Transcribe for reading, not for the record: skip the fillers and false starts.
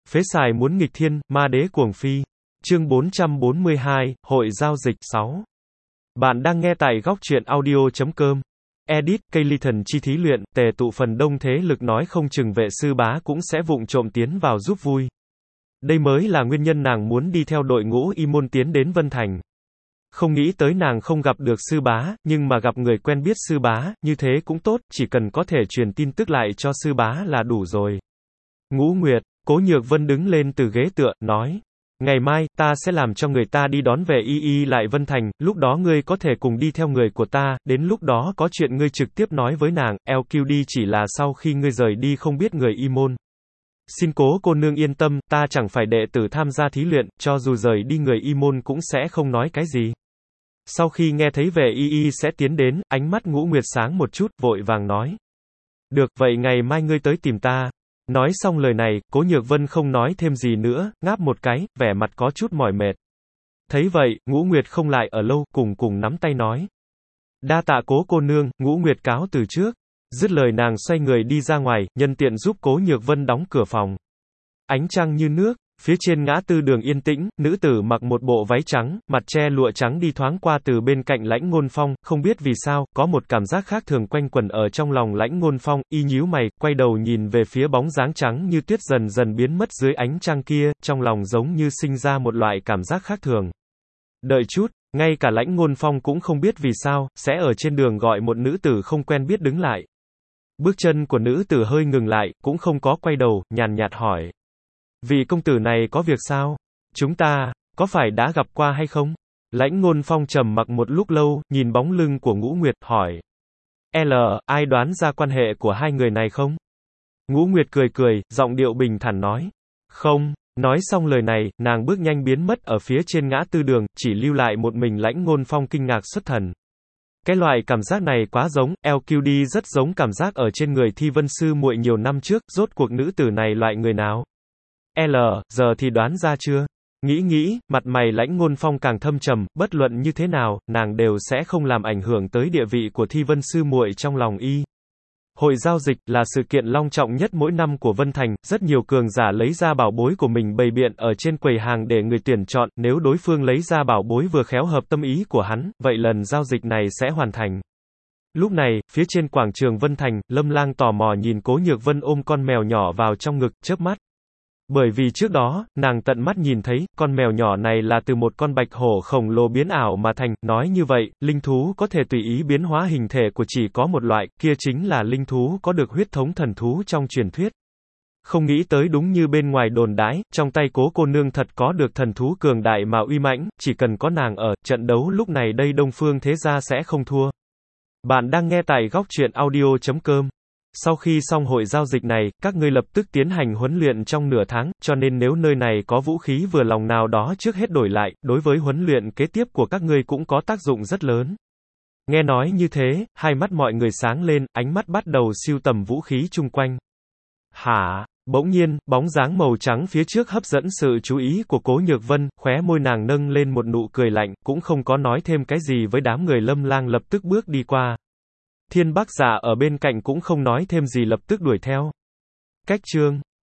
Phế xài muốn nghịch thiên, ma đế cuồng phi. Chương 442, Hội giao dịch 6. Bạn đang nghe tại góc truyện audio.com. Edit, Kayleton chi thí luyện, tề tụ phần đông thế lực nói không chừng vệ sư bá cũng sẽ vụng trộm tiến vào giúp vui. Đây mới là nguyên nhân nàng muốn đi theo đội ngũ y môn tiến đến Vân Thành. Không nghĩ tới nàng không gặp được sư bá, nhưng mà gặp người quen biết sư bá, như thế cũng tốt, chỉ cần có thể truyền tin tức lại cho sư bá là đủ rồi. Ngũ Nguyệt, Cố Nhược Vân đứng lên từ ghế tựa, nói. Ngày mai, ta sẽ làm cho người ta đi đón về y lại Vân Thành, lúc đó ngươi có thể cùng đi theo người của ta, đến lúc đó có chuyện ngươi trực tiếp nói với nàng, LQD chỉ là sau khi ngươi rời đi không biết người y môn. Xin Cố cô nương yên tâm, ta chẳng phải đệ tử tham gia thí luyện, cho dù rời đi người y môn cũng sẽ không nói cái gì. Sau khi nghe thấy về y sẽ tiến đến, ánh mắt Ngũ Nguyệt sáng một chút, vội vàng nói. Được, vậy ngày mai ngươi tới tìm ta. Nói xong lời này, Cố Nhược Vân không nói thêm gì nữa, ngáp một cái, vẻ mặt có chút mỏi mệt. Thấy vậy, Ngũ Nguyệt không lại ở lâu, cùng nắm tay nói. Đa tạ Cố cô nương, Ngũ Nguyệt cáo từ trước. Dứt lời nàng xoay người đi ra ngoài, nhân tiện giúp Cố Nhược Vân đóng cửa phòng. Ánh trăng như nước, phía trên ngã tư đường yên tĩnh, nữ tử mặc một bộ váy trắng, mặt che lụa trắng đi thoáng qua từ bên cạnh Lãnh Ngôn Phong, không biết vì sao, có một cảm giác khác thường quanh quẩn ở trong lòng Lãnh Ngôn Phong, y nhíu mày, quay đầu nhìn về phía bóng dáng trắng như tuyết dần dần biến mất dưới ánh trăng kia, trong lòng giống như sinh ra một loại cảm giác khác thường. Đợi chút, ngay cả Lãnh Ngôn Phong cũng không biết vì sao, sẽ ở trên đường gọi một nữ tử không quen biết đứng lại. Bước chân của nữ tử hơi ngừng lại, cũng không có quay đầu, nhàn nhạt hỏi. Vị công tử này có việc sao? Chúng ta, có phải đã gặp qua hay không? Lãnh Ngôn Phong trầm mặc một lúc lâu, nhìn bóng lưng của Ngũ Nguyệt, hỏi. Ai đoán ra quan hệ của hai người này không? Ngũ Nguyệt cười, giọng điệu bình thản nói. Không. Nói xong lời này, nàng bước nhanh biến mất ở phía trên ngã tư đường, chỉ lưu lại một mình Lãnh Ngôn Phong kinh ngạc xuất thần. Cái loại cảm giác này quá giống, LQD rất giống cảm giác ở trên người Thi Vân Sư muội nhiều năm trước, rốt cuộc nữ tử này loại người nào? Giờ thì đoán ra chưa? Nghĩ, mặt mày Lãnh Ngôn Phong càng thâm trầm, bất luận như thế nào, nàng đều sẽ không làm ảnh hưởng tới địa vị của Thi Vân Sư muội trong lòng y. Hội giao dịch là sự kiện long trọng nhất mỗi năm của Vân Thành, rất nhiều cường giả lấy ra bảo bối của mình bày biện ở trên quầy hàng để người tuyển chọn, nếu đối phương lấy ra bảo bối vừa khéo hợp tâm ý của hắn, vậy lần giao dịch này sẽ hoàn thành. Lúc này, phía trên quảng trường Vân Thành, Lâm Lang tò mò nhìn Cố Nhược Vân ôm con mèo nhỏ vào trong ngực, chớp mắt. Bởi vì trước đó, nàng tận mắt nhìn thấy, con mèo nhỏ này là từ một con bạch hổ khổng lồ biến ảo mà thành, nói như vậy, linh thú có thể tùy ý biến hóa hình thể của chỉ có một loại, kia chính là linh thú có được huyết thống thần thú trong truyền thuyết. Không nghĩ tới đúng như bên ngoài đồn đãi, trong tay Cố cô nương thật có được thần thú cường đại mà uy mãnh, chỉ cần có nàng ở, trận đấu lúc này đây Đông Phương thế gia sẽ không thua. Bạn đang nghe tại góc truyện audio.com. Sau khi xong hội giao dịch này, các ngươi lập tức tiến hành huấn luyện trong nửa tháng, cho nên nếu nơi này có vũ khí vừa lòng nào đó trước hết đổi lại, đối với huấn luyện kế tiếp của các ngươi cũng có tác dụng rất lớn. Nghe nói như thế, hai mắt mọi người sáng lên, ánh mắt bắt đầu sưu tầm vũ khí chung quanh. Hả? Bỗng nhiên, bóng dáng màu trắng phía trước hấp dẫn sự chú ý của Cố Nhược Vân, khóe môi nàng nâng lên một nụ cười lạnh, cũng không có nói thêm cái gì với đám người Lâm Lang lập tức bước đi qua. Thiên Bắc Giả ở bên cạnh cũng không nói thêm gì lập tức đuổi theo. Cách chương